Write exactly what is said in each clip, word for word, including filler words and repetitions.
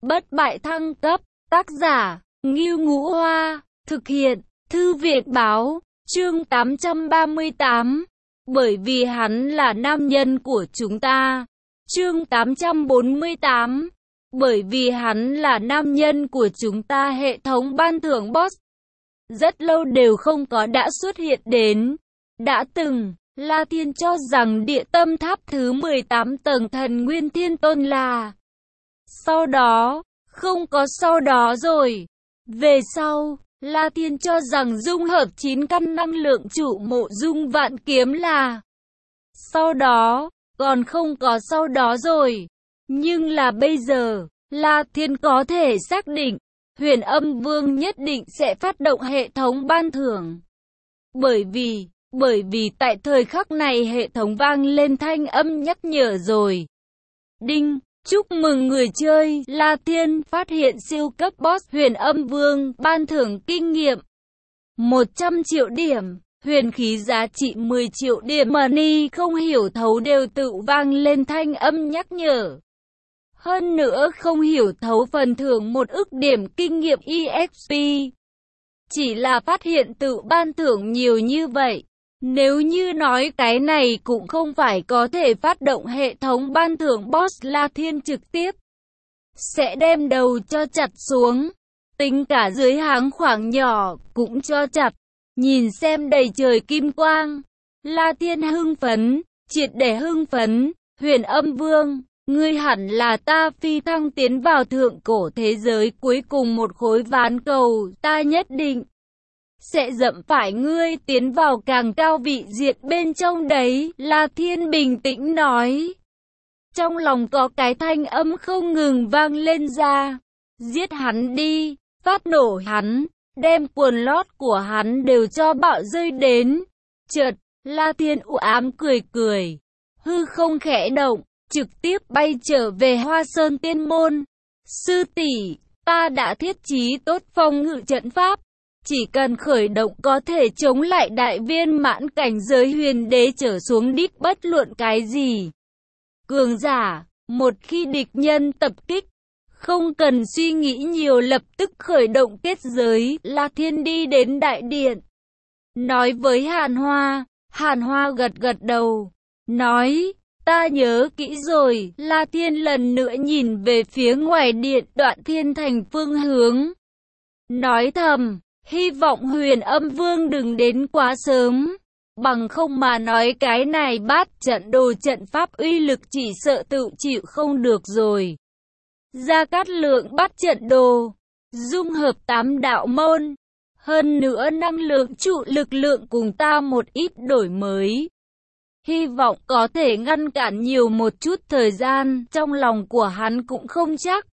bất bại thăng cấp, tác giả, Ngưu Ngũ Hoa, thực hiện, Thư viện Báo, chương tám trăm ba mươi tám, bởi vì hắn là nam nhân của chúng ta, chương tám trăm bốn mươi tám, bởi vì hắn là nam nhân của chúng ta. Hệ thống ban thưởng boss rất lâu đều không có đã xuất hiện đến. Đã từng, La Thiên cho rằng địa tâm tháp thứ mười tám tầng thần Nguyên Thiên Tôn là. Sau đó, không có sau đó rồi. Về sau, La Thiên cho rằng dung hợp chín căn năng lượng trụ mộ dung vạn kiếm là. Sau đó, còn không có sau đó rồi. Nhưng là bây giờ, La Thiên có thể xác định, Huyền Âm Vương nhất định sẽ phát động hệ thống ban thưởng. Bởi vì, bởi vì tại thời khắc này hệ thống vang lên thanh âm nhắc nhở rồi. Đinh, chúc mừng người chơi, La Thiên phát hiện siêu cấp boss Huyền Âm Vương, ban thưởng kinh nghiệm một trăm triệu điểm, huyền khí giá trị mười triệu điểm. Money không hiểu thấu đều tự vang lên thanh âm nhắc nhở. Hơn nữa không hiểu thấu phần thưởng một ức điểm kinh nghiệm e ích pê. Chỉ là phát hiện tự ban thưởng nhiều như vậy. Nếu như nói cái này cũng không phải có thể phát động hệ thống ban thưởng boss, La Thiên trực tiếp sẽ đem đầu cho chặt xuống. Tính cả dưới háng khoảng nhỏ cũng cho chặt. Nhìn xem đầy trời kim quang, La Thiên hưng phấn, triệt để hưng phấn. Huyền Âm Vương, ngươi hẳn là ta phi thăng tiến vào thượng cổ thế giới cuối cùng một khối ván cầu, ta nhất định sẽ dẫm phải ngươi tiến vào càng cao vị diệt bên trong đấy, La Thiên bình tĩnh nói. Trong lòng có cái thanh âm không ngừng vang lên ra. Giết hắn đi, phát nổ hắn, đem quần lót của hắn đều cho bạo rơi đến. Chợt, La Thiên u ám cười cười, hư không khẽ động, trực tiếp bay trở về Hoa Sơn Tiên Môn. Sư tỷ, ta đã thiết trí tốt phòng ngự trận pháp. Chỉ cần khởi động có thể chống lại đại viên mãn cảnh giới huyền đế trở xuống đích bất luận cái gì. Cường giả, một khi địch nhân tập kích, không cần suy nghĩ nhiều lập tức khởi động kết giới. La Thiên đi đến đại điện, nói với Hàn Hoa. Hàn Hoa gật gật đầu, nói, ta nhớ kỹ rồi. La Thiên lần nữa nhìn về phía ngoài điện Đoạn Thiên Thành phương hướng, nói thầm, hy vọng Huyền Âm Vương đừng đến quá sớm, bằng không mà nói cái này bát trận đồ trận pháp uy lực chỉ sợ tự chịu không được rồi. Gia Cát Lượng bắt trận đồ, dung hợp tám đạo môn, hơn nữa năng lượng trụ lực lượng cùng ta một ít đổi mới. Hy vọng có thể ngăn cản nhiều một chút thời gian, trong lòng của hắn cũng không chắc.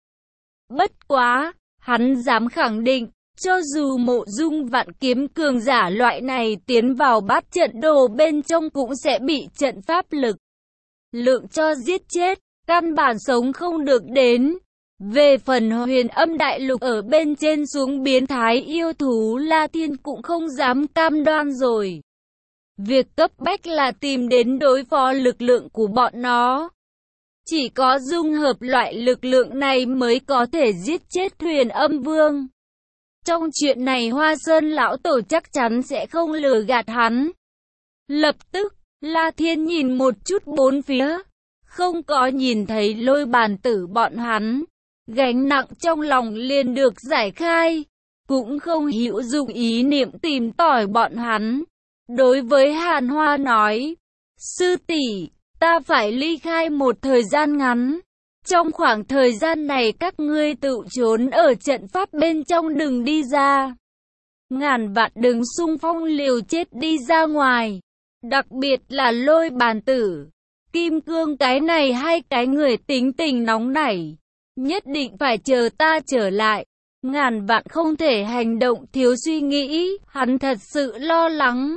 Bất quá, hắn dám khẳng định, cho dù mộ dung vạn kiếm cường giả loại này tiến vào bát trận đồ bên trong cũng sẽ bị trận pháp lực lượng cho giết chết, căn bản sống không được đến. Về phần Huyền Âm Đại Lục ở bên trên xuống biến thái yêu thú, La Thiên cũng không dám cam đoan rồi. Việc cấp bách là tìm đến đối phó lực lượng của bọn nó. Chỉ có dung hợp loại lực lượng này mới có thể giết chết Huyền Âm Vương. Trong chuyện này Hoa Sơn lão tổ chắc chắn sẽ không lừa gạt hắn. Lập tức, La Thiên nhìn một chút bốn phía, không có nhìn thấy Lôi Bàn Tử bọn hắn. Gánh nặng trong lòng liền được giải khai, cũng không hữu dụng ý niệm tìm tòi bọn hắn. Đối với Hàn Hoa nói, sư tỷ, ta phải ly khai một thời gian ngắn. Trong khoảng thời gian này các ngươi tự trốn ở trận pháp bên trong đừng đi ra. Ngàn vạn đừng xung phong liều chết đi ra ngoài. Đặc biệt là Lôi Bàn Tử, Kim Cương cái này hai cái người tính tình nóng nảy. Nhất định phải chờ ta trở lại. Ngàn vạn không thể hành động thiếu suy nghĩ. Hắn thật sự lo lắng.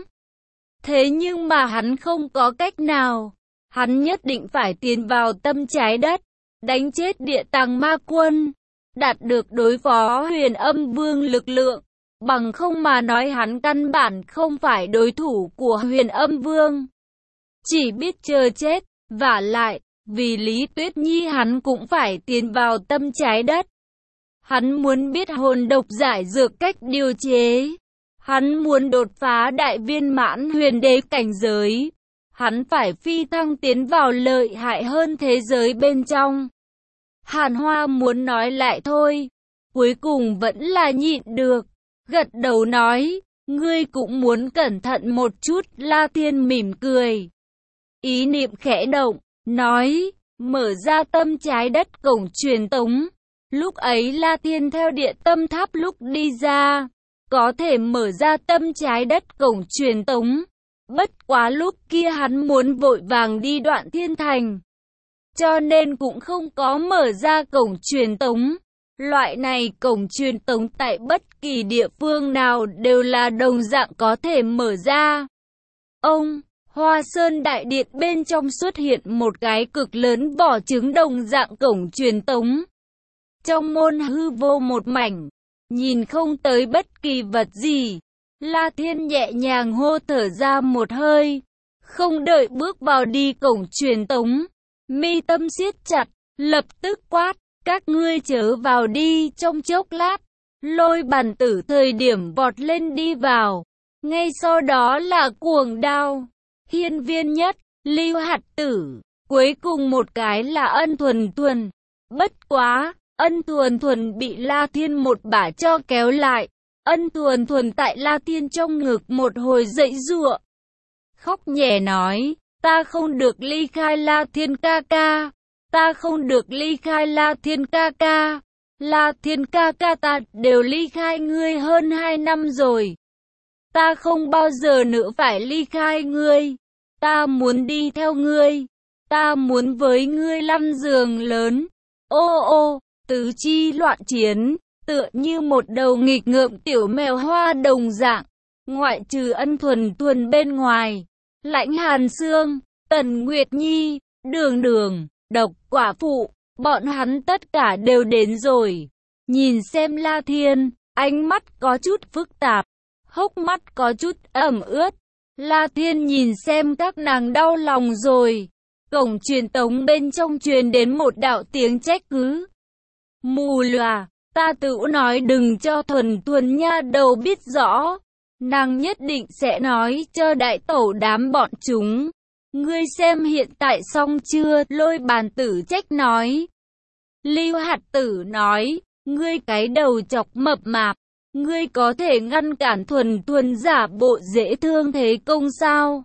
Thế nhưng mà hắn không có cách nào. Hắn nhất định phải tiến vào tâm trái đất, đánh chết địa tàng ma quân, đạt được đối phó Huyền Âm Vương lực lượng. Bằng không mà nói hắn căn bản không phải đối thủ của Huyền Âm Vương, chỉ biết chờ chết. Vả lại, vì Lý Tuyết Nhi hắn cũng phải tiến vào tâm trái đất. Hắn muốn biết hồn độc giải dược cách điều chế. Hắn muốn đột phá đại viên mãn huyền đế cảnh giới. Hắn phải phi thăng tiến vào lợi hại hơn thế giới bên trong. Hàn Hoa muốn nói lại thôi, cuối cùng vẫn là nhịn được, gật đầu nói, ngươi cũng muốn cẩn thận một chút. La Thiên mỉm cười, ý niệm khẽ động, nói, mở ra tâm trái đất cổng truyền tống. Lúc ấy La Thiên theo điện tâm tháp lúc đi ra, có thể mở ra tâm trái đất cổng truyền tống. Bất quá lúc kia hắn muốn vội vàng đi Đoạn Thiên Thành, cho nên cũng không có mở ra cổng truyền tống. Loại này cổng truyền tống tại bất kỳ địa phương nào đều là đồng dạng có thể mở ra. Ông, Hoa Sơn Đại Điện bên trong xuất hiện một cái cực lớn vỏ trứng đồng dạng cổng truyền tống. Trong môn hư vô một mảnh, nhìn không tới bất kỳ vật gì. La Thiên nhẹ nhàng hô thở ra một hơi, không đợi bước vào đi cổng truyền tống, mi tâm siết chặt, lập tức quát, các ngươi chớ vào đi. Trong chốc lát, Lôi Bàn Tử thời điểm vọt lên đi vào, ngay sau đó là Cuồng Đao, Hiên Viên Nhất, Lưu Hạt Tử, cuối cùng một cái là Ân Thuần Thuần. Bất quá, Ân Thuần Thuần bị La Thiên một bả cho kéo lại. Ân Thuần Thuần tại La Thiên trong ngực một hồi dậy giụa, khóc nhè nói, ta không được ly khai La Thiên ca ca, ta không được ly khai La Thiên ca ca, La Thiên ca ca ta đều ly khai ngươi hơn hai năm rồi, ta không bao giờ nữa phải ly khai ngươi, ta muốn đi theo ngươi, ta muốn với ngươi lăn giường lớn. Ô ô, tứ chi loạn chiến, tựa như một đầu nghịch ngợm tiểu mèo hoa đồng dạng. Ngoại trừ Ân Thuần Thuần bên ngoài, Lãnh Hàn Xương, Tần Nguyệt Nhi, Đường Đường, Độc Quả Phụ, bọn hắn tất cả đều đến rồi. Nhìn xem La Thiên, ánh mắt có chút phức tạp, hốc mắt có chút ẩm ướt. La Thiên nhìn xem các nàng đau lòng rồi. Cổng truyền tống bên trong truyền đến một đạo tiếng trách cứ. Mù lòa, ta tự nói đừng cho Thuần Thuần nha đầu biết rõ. Nàng nhất định sẽ nói cho đại tẩu đám bọn chúng. Ngươi xem hiện tại xong chưa? Lôi Bàn Tử trách nói. Lưu Hạt Tử nói, ngươi cái đầu chọc mập mạp, ngươi có thể ngăn cản Thuần Thuần giả bộ dễ thương thế công sao?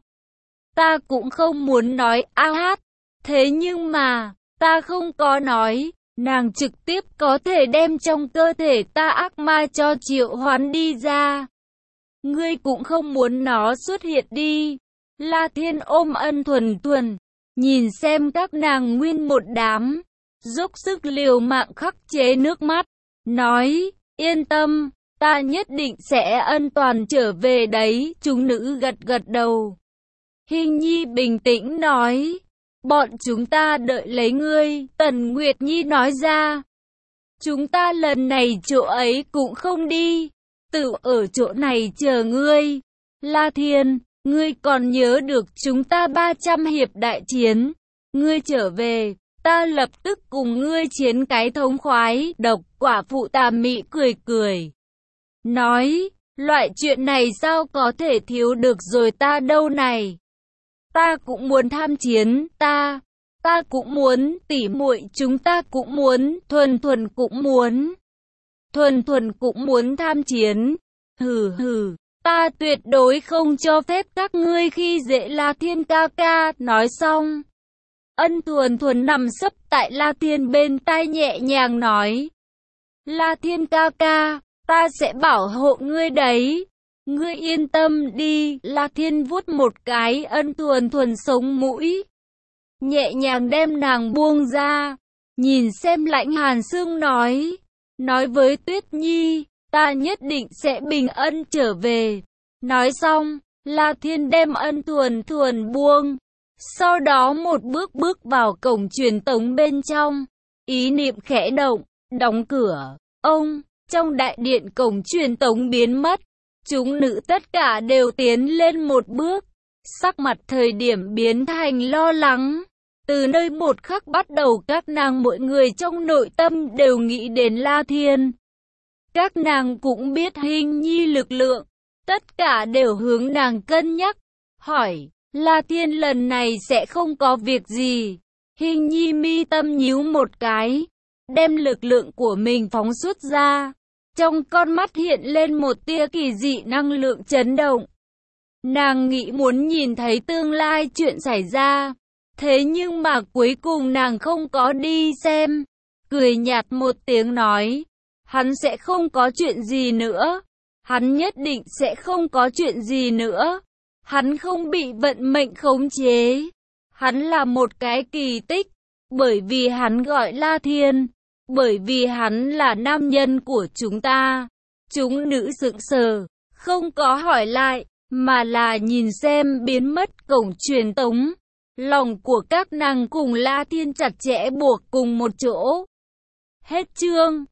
Ta cũng không muốn nói a hát, thế nhưng mà, ta không có nói, nàng trực tiếp có thể đem trong cơ thể ta ác ma cho triệu hoán đi ra. Ngươi cũng không muốn nó xuất hiện đi. La Thiên ôm Ân Thuần Thuần, nhìn xem các nàng nguyên một đám, dốc sức liều mạng khắc chế nước mắt, nói, yên tâm, ta nhất định sẽ an toàn trở về đấy. Chúng nữ gật gật đầu. Hình Nhi bình tĩnh nói, bọn chúng ta đợi lấy ngươi. Tần Nguyệt Nhi nói ra, chúng ta lần này chỗ ấy cũng không đi, tự ở chỗ này chờ ngươi. La Thiên, ngươi còn nhớ được chúng ta ba trăm hiệp đại chiến, ngươi trở về, ta lập tức cùng ngươi chiến cái thống khoái. Độc Quả Phụ tà mị cười cười, nói, loại chuyện này sao có thể thiếu được rồi ta đâu này. Ta cũng muốn tham chiến, ta, ta cũng muốn, tỉ muội chúng ta cũng muốn, Thuần Thuần cũng muốn. Thuần Thuần cũng muốn tham chiến. Hừ hừ, ta tuyệt đối không cho phép các ngươi khi dễ La Thiên ca ca. Nói xong, Ân Thuần Thuần nằm sấp tại La Thiên bên tai nhẹ nhàng nói, La Thiên ca ca, ta sẽ bảo hộ ngươi đấy. Ngươi yên tâm đi. La Thiên vuốt một cái Ân Thuần Thuần sống mũi, nhẹ nhàng đem nàng buông ra, nhìn xem Lãnh Hàn Xương nói, nói với Tuyết Nhi, ta nhất định sẽ bình ân trở về. Nói xong, La Thiên đem Ân Thuần Thuần buông, sau đó một bước bước vào cổng truyền tống bên trong, ý niệm khẽ động, đóng cửa. Ông, trong đại điện cổng truyền tống biến mất, chúng nữ tất cả đều tiến lên một bước, sắc mặt thời điểm biến thành lo lắng. Từ nơi một khắc bắt đầu các nàng mỗi người trong nội tâm đều nghĩ đến La Thiên. Các nàng cũng biết Hình Nhi lực lượng, tất cả đều hướng nàng cân nhắc, hỏi, La Thiên lần này sẽ không có việc gì. Hình Nhi mi tâm nhíu một cái, đem lực lượng của mình phóng xuất ra. Trong con mắt hiện lên một tia kỳ dị năng lượng chấn động. Nàng nghĩ muốn nhìn thấy tương lai chuyện xảy ra. Thế nhưng mà cuối cùng nàng không có đi xem. Cười nhạt một tiếng nói, hắn sẽ không có chuyện gì nữa. Hắn nhất định sẽ không có chuyện gì nữa. Hắn không bị vận mệnh khống chế. Hắn là một cái kỳ tích. Bởi vì hắn gọi La Thiên. Bởi vì hắn là nam nhân của chúng ta. Chúng nữ sững sờ, không có hỏi lại, mà là nhìn xem biến mất cổng truyền tống. Lòng của các nàng cùng La Thiên chặt chẽ buộc cùng một chỗ. Hết chương.